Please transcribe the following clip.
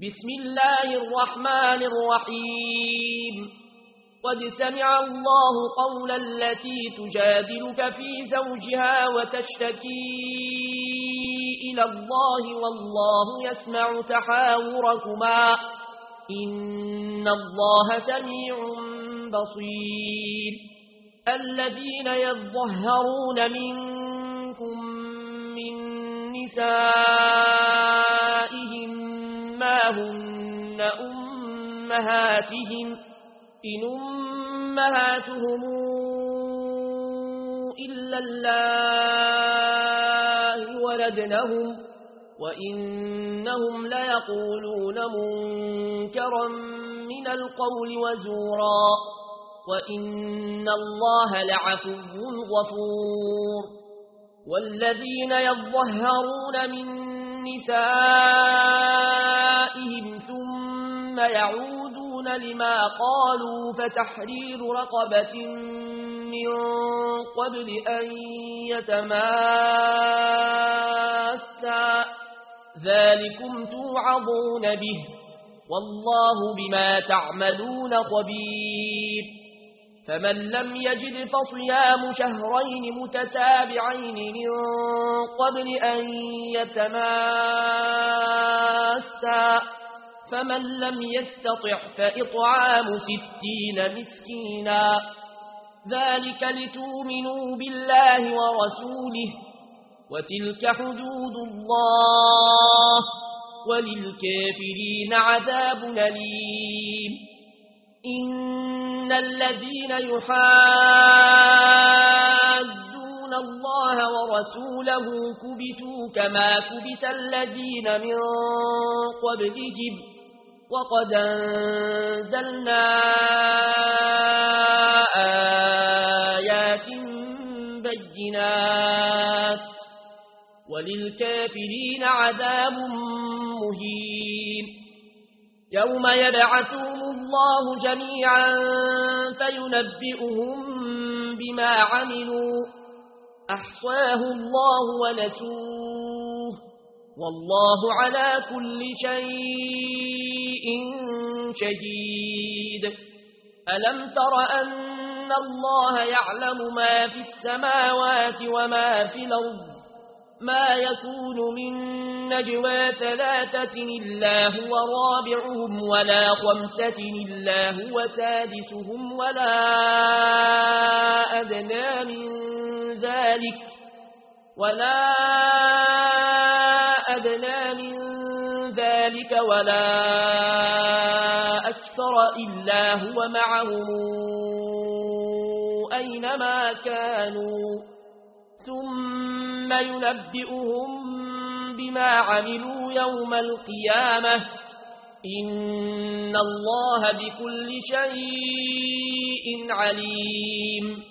بسم الله الرحمن الرحيم قد سمع الله قول التي تجادلك في زوجها وتشتكي إلى الله والله يسمع تحاوركما إن الله سميع بصير الذين يظهرون منكم من نسائهم ما هن أمهاتهم إن أمهاتهم إلا الله ولدنهم وإنهم ليقولون منكرا من القول وزورا وإن الله لعفو غفور والذين يظهرون من نسائهم ثم يعودون لما قالوا فتحرير رقبة من قبل أن يتماسا ذلكم توعظون به والله بما تعملون خبير فمن لم يجد فصيام شهرين متتابعين من قبل أن يتماسا فمن لم يستطع فإطعام 60 مسكينا ذلك لتؤمنوا بالله ورسوله وتلك حدود الله وللكافرين عذاب أليم إن الذين يحادون الله ورسوله كبتوا كما كبت الذين من قبلهم وقد أنزلنا آيات بينات وللكافرين عذاب مهين يوم يبعثهم الله جميعا فينبئهم بما عملوا أحصاه الله ونسوه والله على كل شيء شهيد ألم تر أن الله يعلم ما في السماوات وما في الأرض ما يكون من نجوى 3 إلا هو رابعهم ولا 5 إلا هو سادسهم ولا أدنى من ذلك ولا أكثر إلا هو معهم أينما كانوا ثم ينبئهم بما عملوا يوم القيامة إن الله بكل شيء عليم